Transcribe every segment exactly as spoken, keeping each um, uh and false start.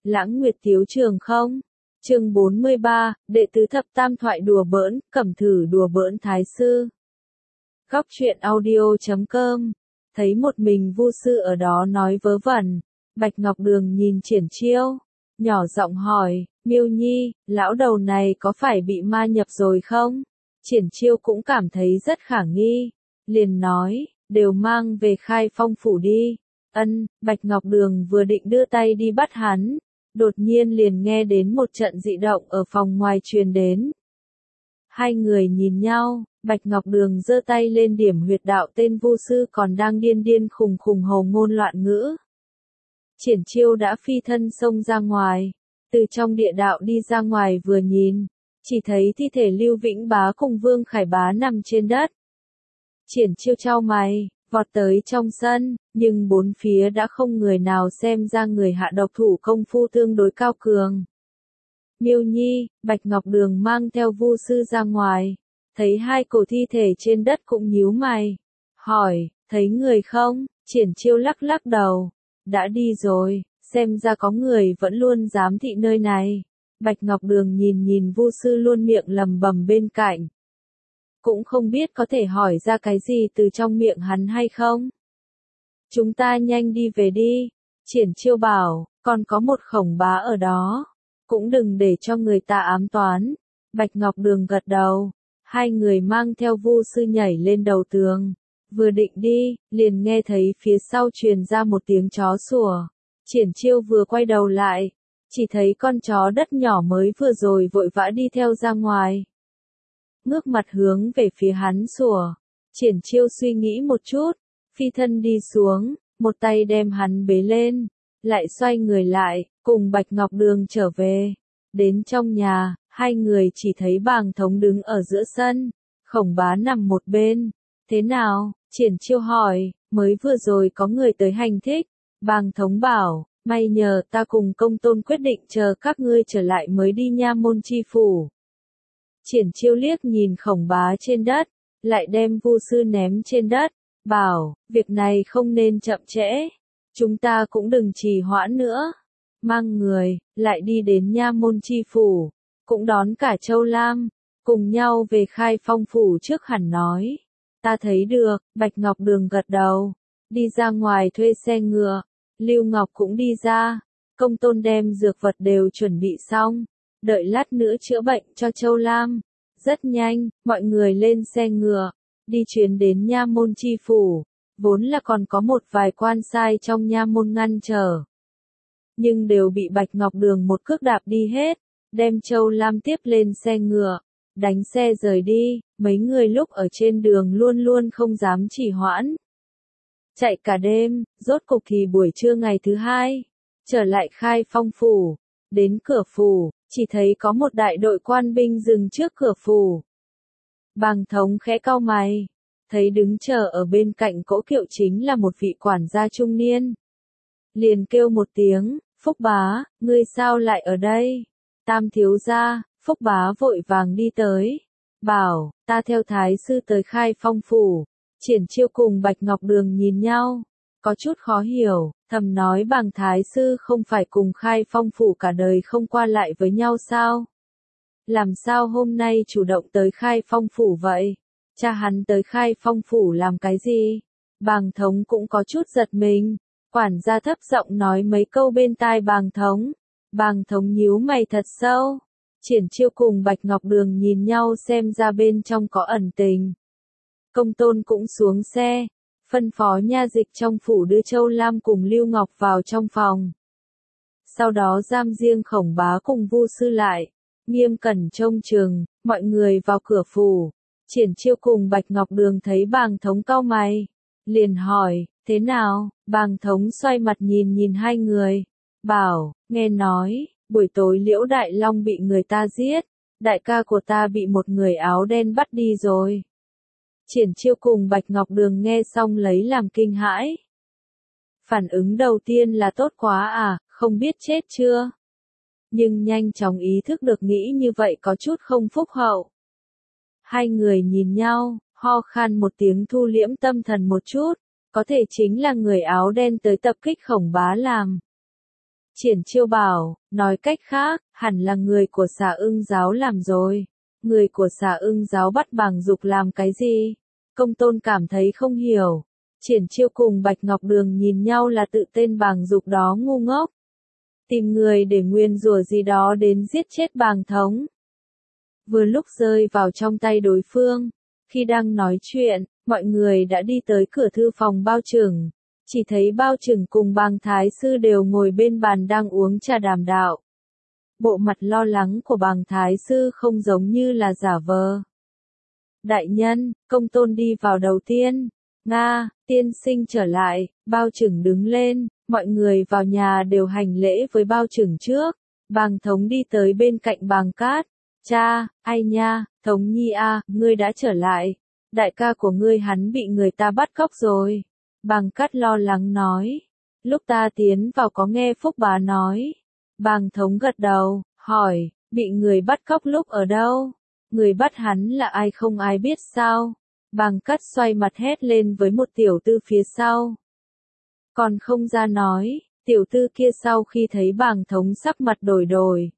Lãng Nguyệt Tiếu Trường không? Chương bốn mươi ba, đệ tứ thập tam thoại đùa bỡn, cẩm thử đùa bỡn thái sư. Góc truyện audio chấm com. Thấy một mình Vu sư ở đó nói vớ vẩn, Bạch Ngọc Đường nhìn Triển Chiêu, nhỏ giọng hỏi, Miêu Nhi, lão đầu này có phải bị ma nhập rồi không? Triển Chiêu cũng cảm thấy rất khả nghi, liền nói, đều mang về Khai Phong phủ đi. Ân, Bạch Ngọc Đường vừa định đưa tay đi bắt hắn, đột nhiên liền nghe đến một trận dị động ở phòng ngoài truyền đến. Hai người nhìn nhau, Bạch Ngọc Đường giơ tay lên điểm huyệt đạo tên Vu sư còn đang điên điên khùng khùng hồ ngôn loạn ngữ. Triển Chiêu đã phi thân xông ra ngoài, từ trong địa đạo đi ra ngoài vừa nhìn, chỉ thấy thi thể Lưu Vĩnh Bá cùng Vương Khải Bá nằm trên đất. Triển Chiêu chau mày, vọt tới trong sân, nhưng bốn phía đã không người nào xem ra người hạ độc thủ công phu tương đối cao cường. Miêu Nhi, Bạch Ngọc Đường mang theo Vu sư ra ngoài, thấy hai cổ thi thể trên đất cũng nhíu mày, hỏi, thấy người không? Triển Chiêu lắc lắc đầu, đã đi rồi, xem ra có người vẫn luôn giám thị nơi này. Bạch Ngọc Đường nhìn nhìn Vu sư luôn miệng lầm bầm bên cạnh, cũng không biết có thể hỏi ra cái gì từ trong miệng hắn hay không. Chúng ta nhanh đi về đi, Triển Chiêu bảo, còn có một Khổng Bá ở đó, cũng đừng để cho người ta ám toán. Bạch Ngọc Đường gật đầu, hai người mang theo Vu sư nhảy lên đầu tường, vừa định đi, liền nghe thấy phía sau truyền ra một tiếng chó sủa. Triển Chiêu vừa quay đầu lại, chỉ thấy con chó đất nhỏ mới vừa rồi vội vã đi theo ra ngoài. Ngước mặt hướng về phía hắn sủa, Triển Chiêu suy nghĩ một chút, phi thân đi xuống, một tay đem hắn bế lên, lại xoay người lại, cùng Bạch Ngọc Đường trở về. Đến trong nhà, hai người chỉ thấy Bàng Thống đứng ở giữa sân, Khổng Bá nằm một bên. Thế nào? Triển Chiêu hỏi, mới vừa rồi có người tới hành thích. Bàng Thống bảo, may nhờ ta cùng Công Tôn quyết định chờ các ngươi trở lại mới đi Nha Môn chi phủ. Triển Chiêu liếc nhìn Khổng Bá trên đất, lại đem Vu sư ném trên đất, bảo, việc này không nên chậm trễ, chúng ta cũng đừng trì hoãn nữa. Mang người, lại đi đến Nha Môn chi phủ, cũng đón cả Châu Lam, cùng nhau về Khai Phong phủ trước hẳn nói. Ta thấy được, Bạch Ngọc Đường gật đầu, đi ra ngoài thuê xe ngựa, Lưu Ngọc cũng đi ra, Công Tôn đem dược vật đều chuẩn bị xong, đợi lát nữa chữa bệnh cho Châu Lam. Rất nhanh, mọi người lên xe ngựa, đi chuyến đến Nha Môn chi phủ, vốn là còn có một vài quan sai trong Nha Môn ngăn trở, nhưng đều bị Bạch Ngọc Đường một cước đạp đi hết, đem Châu Lam tiếp lên xe ngựa, đánh xe rời đi. Mấy người lúc ở trên đường luôn luôn không dám trì hoãn, chạy cả đêm, rốt cục thì buổi trưa ngày thứ hai, trở lại Khai Phong phủ, đến cửa phủ, chỉ thấy có một đại đội quan binh dừng trước cửa phủ. Bàng Thống khẽ cau mày, thấy đứng chờ ở bên cạnh cỗ kiệu chính là một vị quản gia trung niên. Liền kêu một tiếng, Phúc Bá, ngươi sao lại ở đây? Tam thiếu gia. Phúc Bá vội vàng đi tới, bảo, ta theo thái sư tới Khai Phong phủ. Triển Chiêu cùng Bạch Ngọc Đường nhìn nhau, có chút khó hiểu, thầm nói Bàng thái sư không phải cùng Khai Phong phủ cả đời không qua lại với nhau sao? Làm sao hôm nay chủ động tới Khai Phong phủ vậy? Cha hắn tới Khai Phong phủ làm cái gì? Bàng Thống cũng có chút giật mình, quản gia thấp giọng nói mấy câu bên tai Bàng Thống. Bàng Thống nhíu mày thật sâu. Triển Chiêu cùng Bạch Ngọc Đường nhìn nhau xem ra bên trong có ẩn tình. Công Tôn cũng xuống xe, phân phó nha dịch trong phủ đưa Châu Lam cùng Lưu Ngọc vào trong phòng. Sau đó giam riêng Khổng Bá cùng Vu sư lại, nghiêm cẩn trông chừng. Mọi người vào cửa phủ, Triển Chiêu cùng Bạch Ngọc Đường thấy Bàng Thống cau mày, liền hỏi, thế nào? Bàng Thống xoay mặt nhìn nhìn hai người, bảo, nghe nói, buổi tối Liễu Đại Long bị người ta giết, đại ca của ta bị một người áo đen bắt đi rồi. Triển Chiêu cùng Bạch Ngọc Đường nghe xong lấy làm kinh hãi. Phản ứng đầu tiên là tốt quá à, không biết chết chưa? Nhưng nhanh chóng ý thức được nghĩ như vậy có chút không phúc hậu. Hai người nhìn nhau, ho khan một tiếng thu liễm tâm thần một chút, có thể chính là người áo đen tới tập kích Khổng Bá làm. Triển Chiêu bảo, nói cách khác, hẳn là người của Xà Ưng giáo làm rồi. Người của Xà Ưng giáo bắt Bàng Dục làm cái gì? Công Tôn cảm thấy không hiểu. Triển Chiêu cùng Bạch Ngọc Đường nhìn nhau là tự tên Bàng Dục đó ngu ngốc. Tìm người để nguyên rủa gì đó đến giết chết Bàng Thống. Vừa lúc rơi vào trong tay đối phương, khi đang nói chuyện, mọi người đã đi tới cửa thư phòng Bao Trừng. Chỉ thấy Bao Trừng cùng Bàng Thái Sư đều ngồi bên bàn đang uống trà đàm đạo. Bộ mặt lo lắng của Bàng Thái Sư không giống như là giả vờ. Đại nhân, Công Tôn đi vào đầu tiên. Nga, tiên sinh trở lại, Bao Trừng đứng lên, mọi người vào nhà đều hành lễ với Bao Trừng trước. Bàng Thống đi tới bên cạnh Bàng Cát. Cha, ai nha, Thống Nhi a, ngươi đã trở lại. Đại ca của ngươi hắn bị người ta bắt cóc rồi. Bàng Cát lo lắng nói. Lúc ta tiến vào có nghe Phúc Bá nói. Bàng Thống gật đầu, hỏi, bị người bắt cóc lúc ở đâu? Người bắt hắn là ai không ai biết sao? Bàng Cát xoay mặt hét lên với một tiểu tư phía sau. Còn không ra nói, tiểu tư kia sau khi thấy Bàng Thống sắc mặt đổi đổi.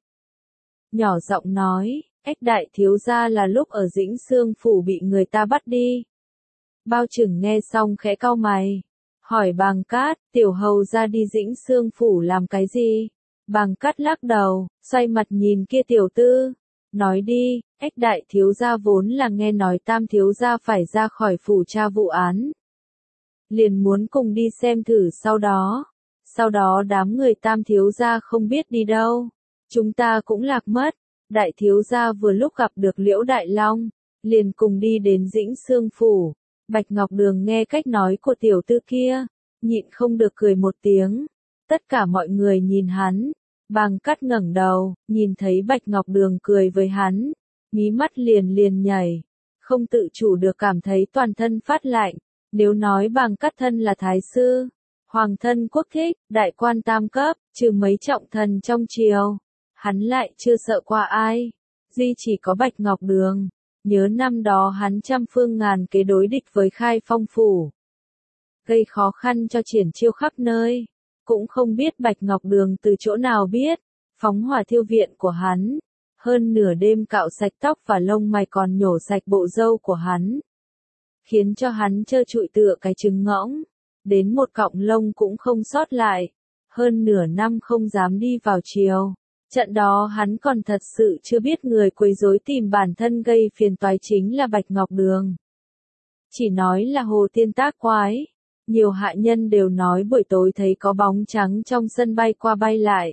Nhỏ giọng nói, ếch đại thiếu gia là lúc ở Dĩnh Xương Phủ bị người ta bắt đi. Bao Trừng nghe xong khẽ cau mày. Hỏi Bàng Cát, tiểu hầu ra đi Dĩnh Xương Phủ làm cái gì? Bàng Cát lắc đầu, xoay mặt nhìn kia tiểu tư. Nói đi, ếch đại thiếu gia vốn là nghe nói tam thiếu gia phải ra khỏi phủ tra vụ án. Liền muốn cùng đi xem thử sau đó. Sau đó đám người tam thiếu gia không biết đi đâu. Chúng ta cũng lạc mất. Đại thiếu gia vừa lúc gặp được Liễu Đại Long. Liền cùng đi đến Dĩnh Xương Phủ. Bạch Ngọc Đường nghe cách nói của tiểu tư kia. Nhịn không được cười một tiếng. Tất cả mọi người nhìn hắn. Bàng Cát ngẩng đầu, nhìn thấy Bạch Ngọc Đường cười với hắn. Mí mắt liền liền nhảy. Không tự chủ được cảm thấy toàn thân phát lạnh. Nếu nói Bàng Cát thân là thái sư, hoàng thân quốc thích, đại quan tam cấp, trừ mấy trọng thần trong triều, hắn lại chưa sợ qua ai. Duy chỉ có Bạch Ngọc Đường. Nhớ năm đó hắn trăm phương ngàn kế đối địch với Khai Phong Phủ. Gây khó khăn cho Triển Chiêu khắp nơi. Cũng không biết Bạch Ngọc Đường từ chỗ nào biết. Phóng hỏa thiêu viện của hắn. Hơn nửa đêm cạo sạch tóc và lông mày còn nhổ sạch bộ râu của hắn. Khiến cho hắn trơ trụi tựa cái trứng ngỗng. Đến một cọng lông cũng không sót lại. Hơn nửa năm không dám đi vào triều. Trận đó hắn còn thật sự chưa biết người quấy rối tìm bản thân gây phiền toái chính là Bạch Ngọc Đường. Chỉ nói là Hồ Tiên tác quái. Nhiều hạ nhân đều nói buổi tối thấy có bóng trắng trong sân bay qua bay lại.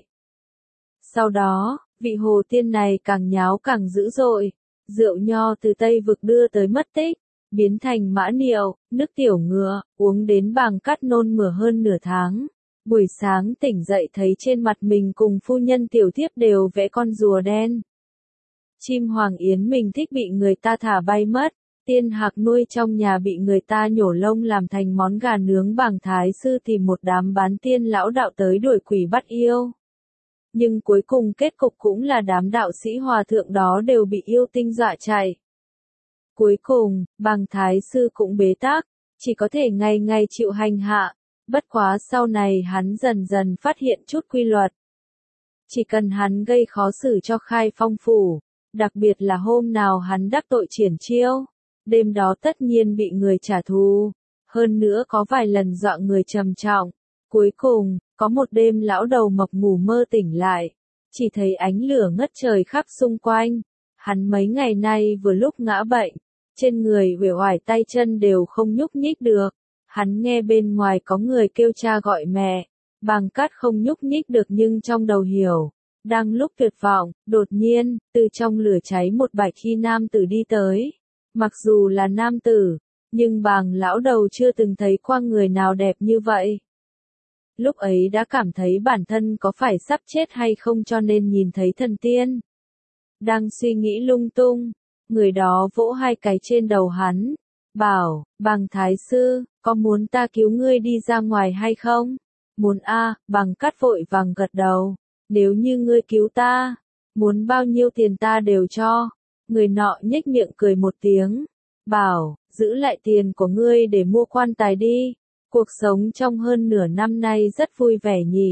Sau đó, vị Hồ Tiên này càng nháo càng dữ dội. Rượu nho từ Tây Vực đưa tới mất tích. Biến thành mã niệu, nước tiểu ngựa, uống đến Bàng Cát nôn mửa hơn nửa tháng. Buổi sáng tỉnh dậy thấy trên mặt mình cùng phu nhân tiểu thiếp đều vẽ con rùa đen. Chim hoàng yến mình thích bị người ta thả bay mất. Tiên hạc nuôi trong nhà bị người ta nhổ lông làm thành món gà nướng. Bàng Thái Sư tìm một đám bán tiên lão đạo tới đuổi quỷ bắt yêu. Nhưng cuối cùng kết cục cũng là đám đạo sĩ hòa thượng đó đều bị yêu tinh dọa chạy. Cuối cùng, Bàng Thái Sư cũng bế tắc, chỉ có thể ngày ngày chịu hành hạ. Bất quá sau này hắn dần dần phát hiện chút quy luật. Chỉ cần hắn gây khó xử cho Khai Phong Phủ, đặc biệt là hôm nào hắn đắc tội Triển Chiêu, đêm đó tất nhiên bị người trả thù, hơn nữa có vài lần dọa người trầm trọng. Cuối cùng, có một đêm lão đầu mập ngủ mơ tỉnh lại, chỉ thấy ánh lửa ngất trời khắp xung quanh. Hắn mấy ngày nay vừa lúc ngã bệnh, trên người uể oải tay chân đều không nhúc nhích được. Hắn nghe bên ngoài có người kêu cha gọi mẹ. Bàng Cát không nhúc nhích được nhưng trong đầu hiểu. Đang lúc tuyệt vọng, đột nhiên, từ trong lửa cháy một bạch y nam tử đi tới. Mặc dù là nam tử, nhưng Bàng lão đầu chưa từng thấy qua người nào đẹp như vậy. Lúc ấy đã cảm thấy bản thân có phải sắp chết hay không cho nên nhìn thấy thần tiên. Đang suy nghĩ lung tung, người đó vỗ hai cái trên đầu hắn. Bảo, Bàng Thái Sư, có muốn ta cứu ngươi đi ra ngoài hay không? Muốn a, Bàng Cát vội vàng gật đầu. Nếu như ngươi cứu ta, muốn bao nhiêu tiền ta đều cho. Người nọ nhếch miệng cười một tiếng. Bảo, giữ lại tiền của ngươi để mua quan tài đi. Cuộc sống trong hơn nửa năm nay rất vui vẻ nhỉ.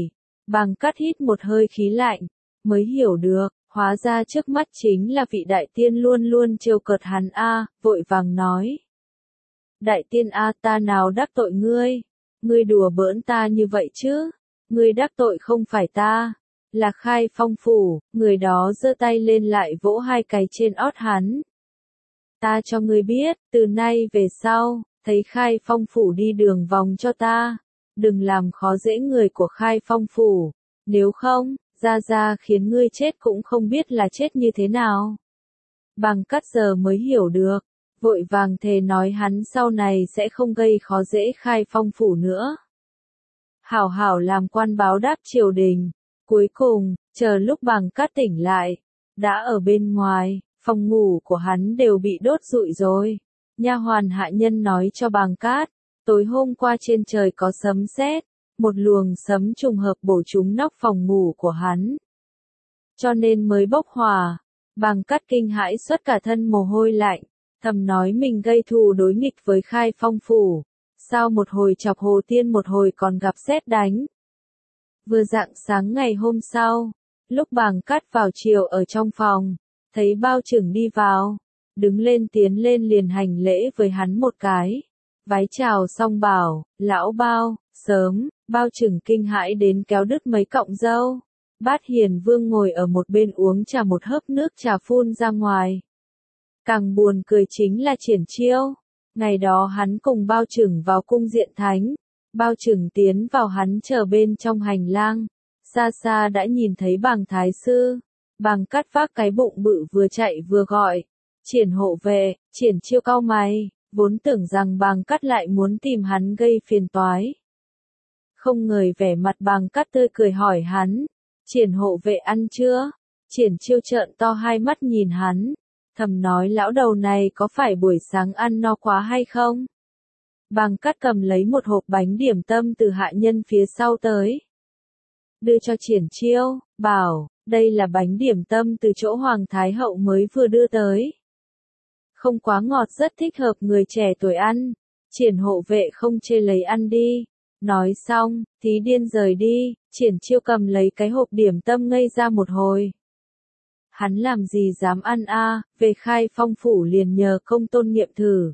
Bàng Cát hít một hơi khí lạnh, mới hiểu được, hóa ra trước mắt chính là vị đại tiên luôn luôn trêu cợt hắn a, vội vàng nói. Đại tiên a, ta nào đắc tội ngươi, ngươi đùa bỡn ta như vậy chứ, ngươi đắc tội không phải ta, là Khai Phong phủ, người đó giơ tay lên lại vỗ hai cái trên ót hắn. Ta cho ngươi biết, từ nay về sau, thấy Khai Phong phủ đi đường vòng cho ta, đừng làm khó dễ người của Khai Phong phủ, nếu không, ra ra khiến ngươi chết cũng không biết là chết như thế nào. Bàng Cát giờ mới hiểu được, vội vàng thề nói hắn sau này sẽ không gây khó dễ Khai Phong phủ nữa. Hảo hảo làm quan báo đáp triều đình. Cuối cùng, chờ lúc Bàng Cát tỉnh lại, đã ở bên ngoài, phòng ngủ của hắn đều bị đốt rụi rồi. Nha hoàn hạ nhân nói cho Bàng Cát, tối hôm qua trên trời có sấm sét, một luồng sấm trùng hợp bổ trúng nóc phòng ngủ của hắn. Cho nên mới bốc hỏa. Bàng Cát kinh hãi xuất cả thân mồ hôi lạnh, thầm nói mình gây thù đối nghịch với Khai Phong phủ. Sao một hồi chọc Hồ Tiên một hồi còn gặp sét đánh. Vừa rạng sáng ngày hôm sau, lúc Bàng Cát vào chiều ở trong phòng, thấy Bao Chừng đi vào, đứng lên tiến lên liền hành lễ với hắn một cái. Vái chào xong bảo, lão Bao, sớm, Bao Chừng kinh hãi đến kéo đứt mấy cọng râu. Bát Hiền Vương ngồi ở một bên uống trà, một hớp nước trà phun ra ngoài. Càng buồn cười chính là Triển Chiêu. Ngày đó hắn cùng Bao Chừng vào cung Diện Thánh. Bao Chừng tiến vào hắn chờ bên trong hành lang, xa xa đã nhìn thấy Bàng Thái Sư. Bàng Cát vác cái bụng bự vừa chạy vừa gọi, Triển hộ vệ. Triển Chiêu cau mày, vốn tưởng rằng Bàng Cát lại muốn tìm hắn gây phiền toái. Không ngờ vẻ mặt Bàng Cát tươi cười hỏi hắn, Triển hộ vệ ăn chưa? Triển Chiêu trợn to hai mắt nhìn hắn, thầm nói lão đầu này có phải buổi sáng ăn no quá hay không? Bàng Cát cầm lấy một hộp bánh điểm tâm từ hạ nhân phía sau tới. Đưa cho Triển Chiêu, bảo, đây là bánh điểm tâm từ chỗ Hoàng Thái Hậu mới vừa đưa tới. Không quá ngọt, rất thích hợp người trẻ tuổi ăn. Triển hộ vệ không chê lấy ăn đi. Nói xong, Thí Điên rời đi, Triển Chiêu cầm lấy cái hộp điểm tâm ngây ra một hồi. Hắn làm gì dám ăn a, về Khai Phong phủ liền nhờ công tôn nghiệm thử.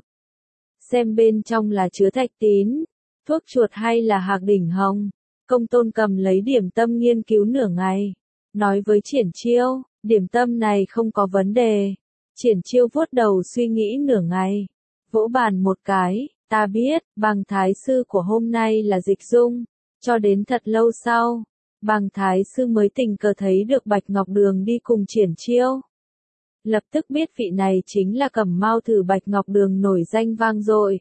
Xem bên trong là chứa thạch tín, thuốc chuột hay là hạc đỉnh hồng. Công tôn cầm lấy điểm tâm nghiên cứu nửa ngày. Nói với Triển Chiêu, điểm tâm này không có vấn đề. Triển Chiêu vuốt đầu suy nghĩ nửa ngày. Vỗ bàn một cái, ta biết, Bàng Thái Sư của hôm nay là Dịch Dung. Cho đến thật lâu sau, Bàng Thái Sư mới tình cờ thấy được Bạch Ngọc Đường đi cùng Triển Chiêu. Lập tức biết vị này chính là Cẩm Mao Thử Bạch Ngọc Đường nổi danh vang dội.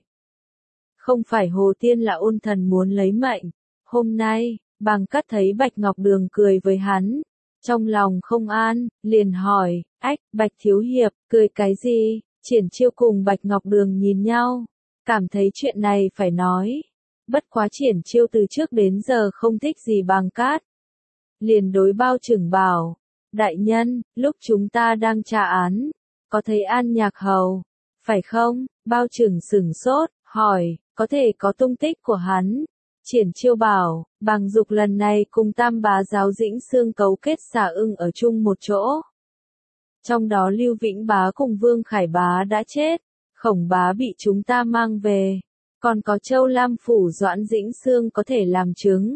Không phải Hồ Tiên là ôn thần muốn lấy mệnh. Hôm nay, Bàng Cát thấy Bạch Ngọc Đường cười với hắn. Trong lòng không an, liền hỏi, ách, Bạch Thiếu Hiệp, cười cái gì? Triển Chiêu cùng Bạch Ngọc Đường nhìn nhau, cảm thấy chuyện này phải nói. Bất quá Triển Chiêu từ trước đến giờ không thích gì Bàng Cát. Liền đối Bao Chừng bảo, đại nhân, lúc chúng ta đang tra án, có thấy An Nhạc Hầu, phải không? Bao Chừng sửng sốt, hỏi, có thể có tung tích của hắn. Triển Chiêu bảo, Bàng Dục lần này cùng Tam Bá Giáo Dĩnh Xương cấu kết xả ưng ở chung một chỗ. Trong đó Lưu Vĩnh Bá cùng Vương Khải Bá đã chết, Khổng Bá bị chúng ta mang về, còn có Châu Lam Phủ Doãn Dĩnh Xương có thể làm chứng.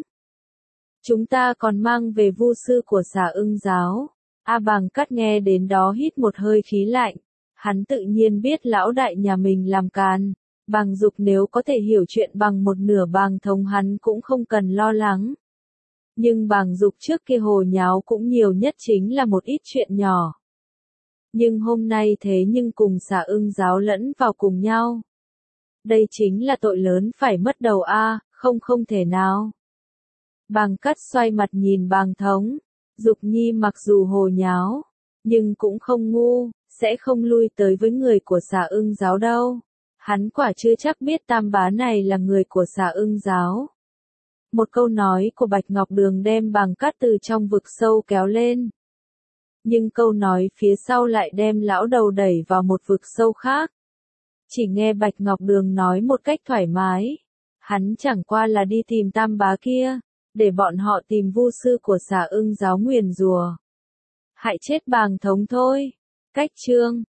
Chúng ta còn mang về vu sư của xả ưng giáo. A Bàng Cát nghe đến đó hít một hơi khí lạnh, hắn tự nhiên biết lão đại nhà mình làm càn. Bàng Dục nếu có thể hiểu chuyện bằng một nửa Bàng Thống hắn cũng không cần lo lắng. Nhưng Bàng Dục trước kia hồ nháo cũng nhiều nhất chính là một ít chuyện nhỏ. Nhưng hôm nay thế nhưng cùng xả ưng giáo lẫn vào cùng nhau. Đây chính là tội lớn phải mất đầu a, không không thể nào. Bàng Cát xoay mặt nhìn Bàng Thống, Dục Nhi mặc dù hồ nháo, nhưng cũng không ngu, sẽ không lui tới với người của xả ưng giáo đâu. Hắn quả chưa chắc biết Tam Bá này là người của xả ưng giáo. Một câu nói của Bạch Ngọc Đường đem Bàng Cát từ trong vực sâu kéo lên. Nhưng câu nói phía sau lại đem lão đầu đẩy vào một vực sâu khác. Chỉ nghe Bạch Ngọc Đường nói một cách thoải mái. Hắn chẳng qua là đi tìm Tam Bá kia. để bọn họ tìm vu sư của Xà Ưng giáo nguyền rùa. Hại chết bàng thống thôi. Cách chương